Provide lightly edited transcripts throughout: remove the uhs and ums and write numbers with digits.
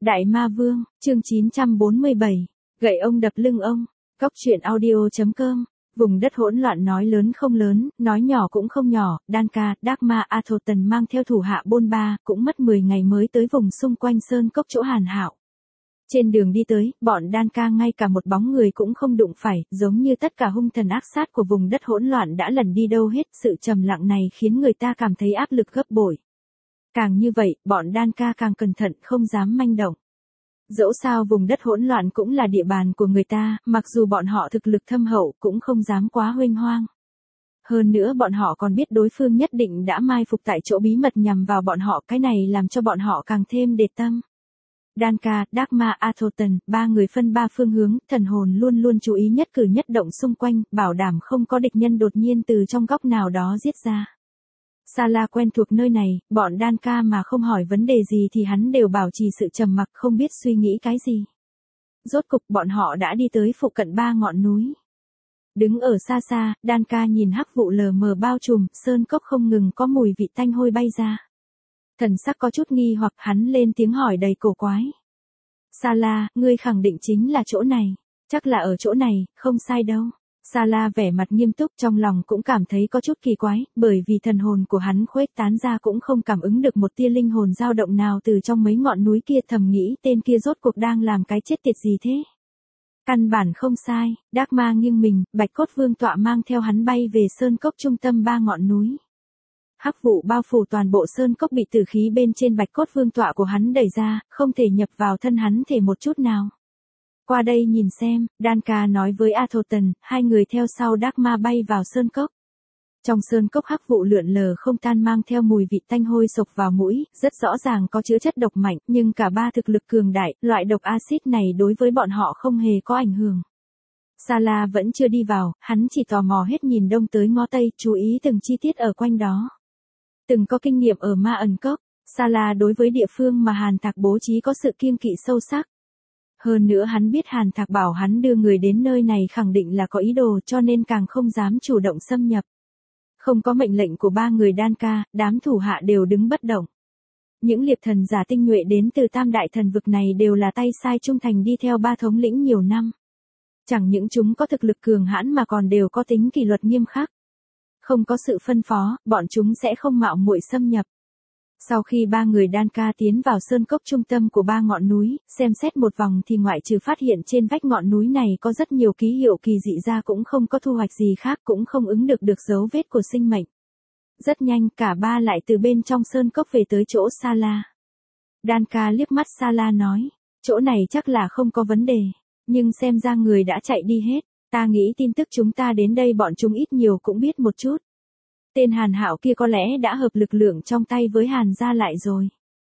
Đại Ma Vương, chương 947, gậy ông đập lưng ông, Cóc truyện audio.com, vùng đất hỗn loạn nói lớn không lớn, nói nhỏ cũng không nhỏ, Danka, Dagmar Atherton mang theo thủ hạ bôn ba, cũng mất 10 ngày mới tới vùng xung quanh sơn cốc chỗ Hàn Hạo. Trên đường đi tới, bọn Danka ngay cả một bóng người cũng không đụng phải, giống như tất cả hung thần ác sát của vùng đất hỗn loạn đã lần đi đâu hết, sự trầm lặng này khiến người ta cảm thấy áp lực gấp bội. Càng như vậy, bọn Danka càng cẩn thận không dám manh động. Dẫu sao vùng đất hỗn loạn cũng là địa bàn của người ta, mặc dù bọn họ thực lực thâm hậu cũng không dám quá huênh hoang. Hơn nữa bọn họ còn biết đối phương nhất định đã mai phục tại chỗ bí mật nhằm vào bọn họ, cái này làm cho bọn họ càng thêm đề tâm. Danka, Dagmar Atherton, ba người phân ba phương hướng, thần hồn luôn luôn chú ý nhất cử nhất động xung quanh, bảo đảm không có địch nhân đột nhiên từ trong góc nào đó giết ra. Sala quen thuộc nơi này, bọn Danka mà không hỏi vấn đề gì thì hắn đều bảo trì sự trầm mặc không biết suy nghĩ cái gì. Rốt cục bọn họ đã đi tới phụ cận ba ngọn núi. Đứng ở xa xa, Danka nhìn hắc vụ lờ mờ bao trùm, sơn cốc không ngừng có mùi vị tanh hôi bay ra. Thần sắc có chút nghi hoặc hắn lên tiếng hỏi đầy cổ quái. Sala, ngươi khẳng định chính là chỗ này. Chắc là ở chỗ này, không sai đâu. Sala vẻ mặt nghiêm túc, trong lòng cũng cảm thấy có chút kỳ quái, bởi vì thần hồn của hắn khuếch tán ra cũng không cảm ứng được một tia linh hồn dao động nào từ trong mấy ngọn núi kia, thầm nghĩ tên kia rốt cuộc đang làm cái chết tiệt gì thế. Căn bản không sai, Dagmar nghiêng mình, Bạch Cốt Vương tọa mang theo hắn bay về sơn cốc trung tâm ba ngọn núi. Hắc vụ bao phủ toàn bộ sơn cốc bị tử khí bên trên Bạch Cốt Vương tọa của hắn đẩy ra, không thể nhập vào thân hắn thể một chút nào. Qua đây nhìn xem, Danka nói với Atherton, hai người theo sau Dagmar bay vào sơn cốc. Trong sơn cốc hắc vụ lượn lờ không tan mang theo mùi vị tanh hôi sộc vào mũi, rất rõ ràng có chứa chất độc mạnh, nhưng cả ba thực lực cường đại, loại độc axit này đối với bọn họ không hề có ảnh hưởng. Sala vẫn chưa đi vào, hắn chỉ tò mò hết nhìn đông tới ngó tây, chú ý từng chi tiết ở quanh đó. Từng có kinh nghiệm ở Ma Ẩn Cốc, Sala đối với địa phương mà Hàn Thạc bố trí có sự kiêng kỵ sâu sắc. Hơn nữa hắn biết Hàn Thạc bảo hắn đưa người đến nơi này khẳng định là có ý đồ, cho nên càng không dám chủ động xâm nhập. Không có mệnh lệnh của ba người Danka, đám thủ hạ đều đứng bất động. Những liệp thần giả tinh nhuệ đến từ tam đại thần vực này đều là tay sai trung thành đi theo ba thống lĩnh nhiều năm. Chẳng những chúng có thực lực cường hãn mà còn đều có tính kỷ luật nghiêm khắc. Không có sự phân phó, bọn chúng sẽ không mạo muội xâm nhập. Sau khi ba người Danka tiến vào sơn cốc trung tâm của ba ngọn núi, xem xét một vòng thì ngoại trừ phát hiện trên vách ngọn núi này có rất nhiều ký hiệu kỳ dị ra cũng không có thu hoạch gì khác, cũng không ứng được dấu vết của sinh mệnh. Rất nhanh cả ba lại từ bên trong sơn cốc về tới chỗ Sala. Danka liếc mắt Sala nói, chỗ này chắc là không có vấn đề, nhưng xem ra người đã chạy đi hết, ta nghĩ tin tức chúng ta đến đây bọn chúng ít nhiều cũng biết một chút. Tên Hàn Hạo kia có lẽ đã hợp lực lượng trong tay với Hàn gia lại rồi.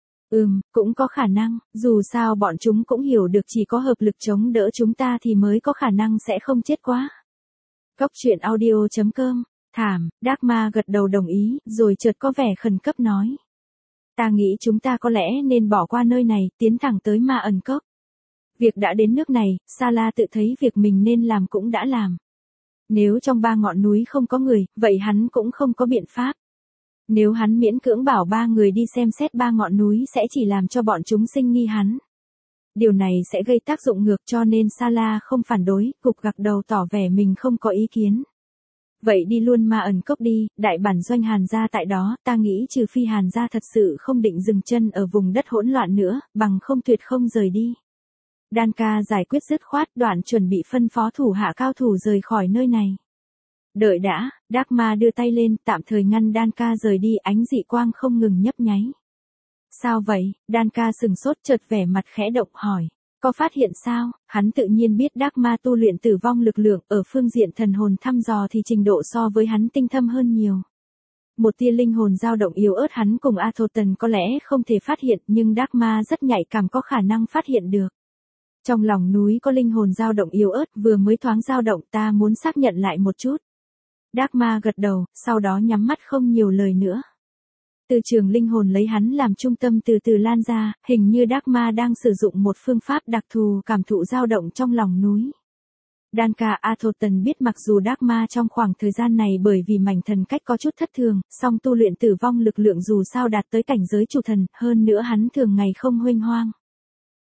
Cũng có khả năng, dù sao bọn chúng cũng hiểu được chỉ có hợp lực chống đỡ chúng ta thì mới có khả năng sẽ không chết quá. Cóc truyện audio.com, thảm, Dagmar gật đầu đồng ý, rồi chợt có vẻ khẩn cấp nói. Ta nghĩ chúng ta có lẽ nên bỏ qua nơi này, tiến thẳng tới Ma Ẩn Cốc. Việc đã đến nước này, Sala tự thấy việc mình nên làm cũng đã làm. Nếu trong ba ngọn núi không có người, vậy hắn cũng không có biện pháp. Nếu hắn miễn cưỡng bảo ba người đi xem xét ba ngọn núi sẽ chỉ làm cho bọn chúng sinh nghi hắn. Điều này sẽ gây tác dụng ngược, cho nên Sala không phản đối, gục gặc đầu tỏ vẻ mình không có ý kiến. Vậy đi luôn Ma Ẩn Cốc đi, đại bản doanh Hàn gia tại đó, ta nghĩ trừ phi Hàn gia thật sự không định dừng chân ở vùng đất hỗn loạn nữa, bằng không tuyệt không rời đi. Danka giải quyết dứt khoát, đoạn chuẩn bị phân phó thủ hạ cao thủ rời khỏi nơi này. Đợi đã, Dagmar đưa tay lên, tạm thời ngăn Danka rời đi, ánh dị quang không ngừng nhấp nháy. Sao vậy? Danka sừng sốt, chợt vẻ mặt khẽ động hỏi. Có phát hiện sao? Hắn tự nhiên biết Dagmar tu luyện tử vong lực lượng, ở phương diện thần hồn thăm dò thì trình độ so với hắn tinh thâm hơn nhiều. Một tia linh hồn dao động yếu ớt hắn cùng Atherton có lẽ không thể phát hiện, nhưng Dagmar rất nhạy cảm, có khả năng phát hiện được. Trong lòng núi có linh hồn dao động yếu ớt, vừa mới thoáng dao động, ta muốn xác nhận lại một chút. Dagmar gật đầu, sau đó nhắm mắt không nhiều lời nữa. Từ trường linh hồn lấy hắn làm trung tâm từ từ lan ra, hình như Dagmar đang sử dụng một phương pháp đặc thù cảm thụ dao động trong lòng núi. Danka Atherton biết mặc dù Dagmar trong khoảng thời gian này bởi vì mảnh thần cách có chút thất thường, song tu luyện tử vong lực lượng dù sao đạt tới cảnh giới chủ thần, hơn nữa hắn thường ngày không huênh hoang.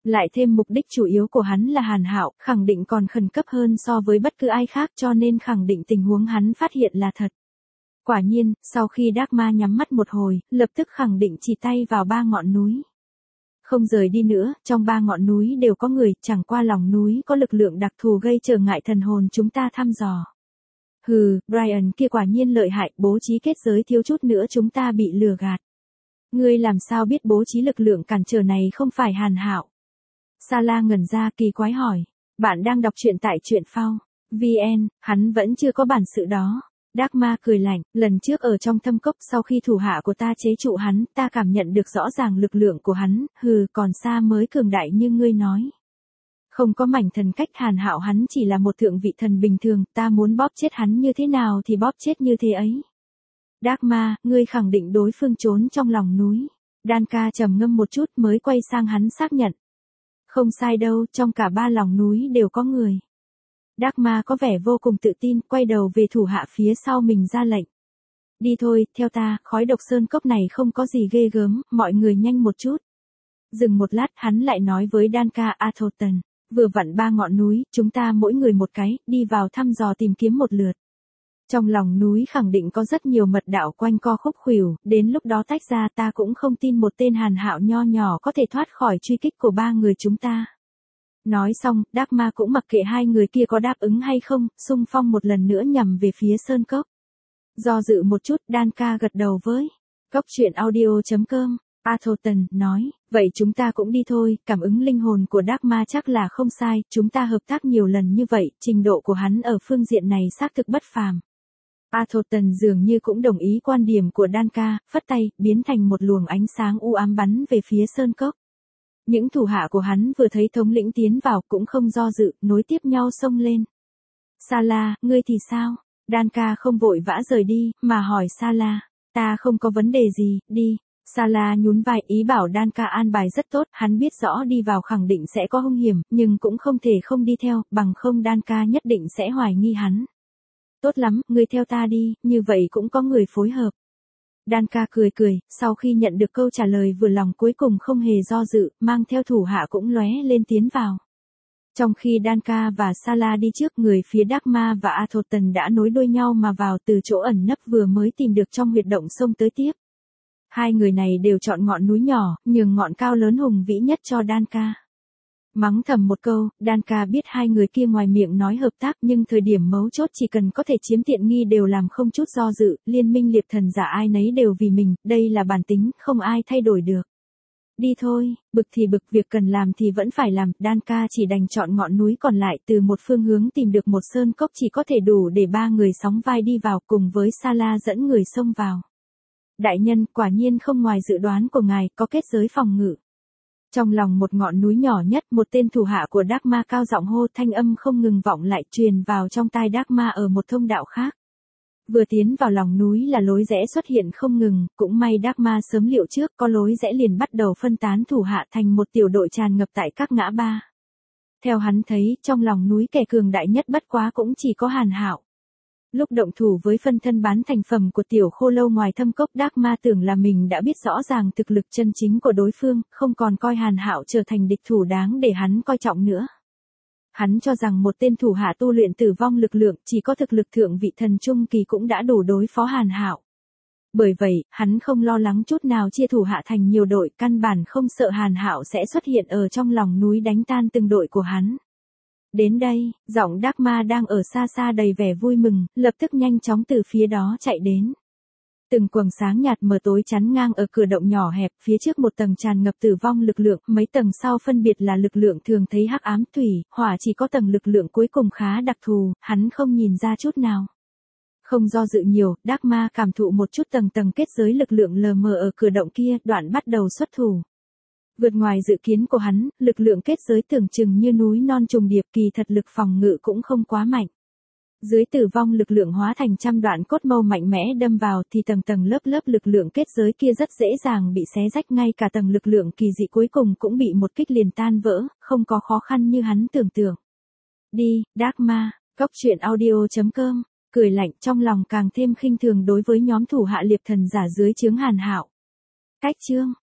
Lại thêm mục đích chủ yếu của hắn là Hàn Hạo, khẳng định còn khẩn cấp hơn so với bất cứ ai khác cho nên khẳng định tình huống hắn phát hiện là thật. Quả nhiên, sau khi Dagmar nhắm mắt một hồi, lập tức khẳng định chỉ tay vào 3 ngọn núi. Không rời đi nữa, trong 3 ngọn núi đều có người, chẳng qua lòng núi có lực lượng đặc thù gây trở ngại thần hồn chúng ta thăm dò. Hừ, Brian kia quả nhiên lợi hại, bố trí kết giới thiếu chút nữa chúng ta bị lừa gạt. Ngươi làm sao biết bố trí lực lượng cản trở này không phải Hàn Hạo? Sala ngẩn ra kỳ quái hỏi. Bạn đang đọc truyện tại truyện phao. VN, hắn vẫn chưa có bản sự đó. Dagmar cười lạnh, lần trước ở trong thâm cốc sau khi thủ hạ của ta chế trụ hắn, ta cảm nhận được rõ ràng lực lượng của hắn, còn xa mới cường đại như ngươi nói. Không có mảnh thần cách Hàn Hạo hắn chỉ là một thượng vị thần bình thường, ta muốn bóp chết hắn như thế nào thì bóp chết như thế ấy. Dagmar, ngươi khẳng định đối phương trốn trong lòng núi. Danka trầm ngâm một chút mới quay sang hắn xác nhận. Không sai đâu, trong cả 3 lòng núi đều có người. Dagmar có vẻ vô cùng tự tin, quay đầu về thủ hạ phía sau mình ra lệnh. Đi thôi, theo ta, khói độc sơn cốc này không có gì ghê gớm, mọi người nhanh một chút. Dừng một lát, hắn lại nói với Danka Atherton, vừa vặn 3 ngọn núi, chúng ta mỗi người một cái, đi vào thăm dò tìm kiếm một lượt. Trong lòng núi khẳng định có rất nhiều mật đạo quanh co khúc khuỷu, đến lúc đó tách ra ta cũng không tin một tên Hàn Hạo nho nhỏ có thể thoát khỏi truy kích của 3 người chúng ta. Nói xong, Dagmar cũng mặc kệ 2 người kia có đáp ứng hay không, xung phong một lần nữa nhằm về phía sơn cốc. Do dự một chút, Danka gật đầu với Cốc truyện audio.com. Atherton nói, vậy chúng ta cũng đi thôi, cảm ứng linh hồn của Dagmar chắc là không sai, chúng ta hợp tác nhiều lần như vậy, trình độ của hắn ở phương diện này xác thực bất phàm. Atherton dường như cũng đồng ý quan điểm của Danka, phất tay, biến thành một luồng ánh sáng u ám bắn về phía sơn cốc. Những thủ hạ của hắn vừa thấy thống lĩnh tiến vào cũng không do dự, nối tiếp nhau xông lên. Sala, ngươi thì sao? Danka không vội vã rời đi, mà hỏi Sala, ta không có vấn đề gì, đi. Sala nhún vai ý bảo Danka an bài rất tốt, hắn biết rõ đi vào khẳng định sẽ có hung hiểm, nhưng cũng không thể không đi theo, bằng không Danka nhất định sẽ hoài nghi hắn. Tốt lắm, ngươi theo ta đi, như vậy cũng có người phối hợp. Danka cười cười, sau khi nhận được câu trả lời vừa lòng cuối cùng không hề do dự, mang theo thủ hạ cũng lóe lên tiến vào. Trong khi Danka và Sala đi trước, người phía Dagmar và Atherton đã nối đuôi nhau mà vào từ chỗ ẩn nấp vừa mới tìm được trong huyệt động sông tới tiếp. 2 người này đều chọn ngọn núi nhỏ, nhường ngọn cao lớn hùng vĩ nhất cho Danka. Mắng thầm một câu, Danka biết 2 người kia ngoài miệng nói hợp tác nhưng thời điểm mấu chốt chỉ cần có thể chiếm tiện nghi đều làm không chút do dự, liên minh liệp thần giả ai nấy đều vì mình, đây là bản tính, không ai thay đổi được. Đi thôi, bực thì bực, việc cần làm thì vẫn phải làm, Danka chỉ đành chọn ngọn núi còn lại từ một phương hướng tìm được một sơn cốc chỉ có thể đủ để 3 người sóng vai đi vào cùng với Sala dẫn người xông vào. Đại nhân, quả nhiên không ngoài dự đoán của ngài, có kết giới phòng ngự. Trong lòng một ngọn núi nhỏ nhất, một tên thủ hạ của Dagmar cao giọng hô, thanh âm không ngừng vọng lại truyền vào trong tai Dagmar ở một thông đạo khác. Vừa tiến vào lòng núi là lối rẽ xuất hiện không ngừng, cũng may Dagmar sớm liệu trước, có lối rẽ liền bắt đầu phân tán thủ hạ thành một tiểu đội tràn ngập tại các ngã ba. Theo hắn thấy, trong lòng núi kẻ cường đại nhất bất quá cũng chỉ có Hàn Hạo. Lúc động thủ với phân thân bán thành phẩm của tiểu khô lâu ngoài thâm cốc, Dagmar tưởng là mình đã biết rõ ràng thực lực chân chính của đối phương, không còn coi Hàn Hạo trở thành địch thủ đáng để hắn coi trọng nữa. Hắn cho rằng một tên thủ hạ tu luyện tử vong lực lượng, chỉ có thực lực thượng vị thần trung kỳ cũng đã đủ đối phó Hàn Hạo. Bởi vậy, hắn không lo lắng chút nào chia thủ hạ thành nhiều đội, căn bản không sợ Hàn Hạo sẽ xuất hiện ở trong lòng núi đánh tan từng đội của hắn. Đến đây, giọng Dagmar đang ở xa xa đầy vẻ vui mừng, lập tức nhanh chóng từ phía đó chạy đến. Từng quầng sáng nhạt mờ tối chắn ngang ở cửa động nhỏ hẹp, phía trước một tầng tràn ngập tử vong lực lượng, mấy tầng sau phân biệt là lực lượng thường thấy hắc ám thủy, hỏa, chỉ có tầng lực lượng cuối cùng khá đặc thù, hắn không nhìn ra chút nào. Không do dự nhiều, Dagmar cảm thụ một chút tầng tầng kết giới lực lượng lờ mờ ở cửa động kia, đoạn bắt đầu xuất thủ. Vượt ngoài dự kiến của hắn, lực lượng kết giới tưởng chừng như núi non trùng điệp, kỳ thật lực phòng ngự cũng không quá mạnh. Dưới tử vong lực lượng hóa thành trăm đoạn cốt mâu mạnh mẽ đâm vào thì tầng tầng lớp lớp lực lượng kết giới kia rất dễ dàng bị xé rách, ngay cả tầng lực lượng kỳ dị cuối cùng cũng bị một kích liền tan vỡ, không có khó khăn như hắn tưởng tượng. Đi, Dagmar, Cốc truyện audio.com, cười lạnh trong lòng càng thêm khinh thường đối với nhóm thủ hạ liệp thần giả dưới trướng Hàn Hạo. Cách chương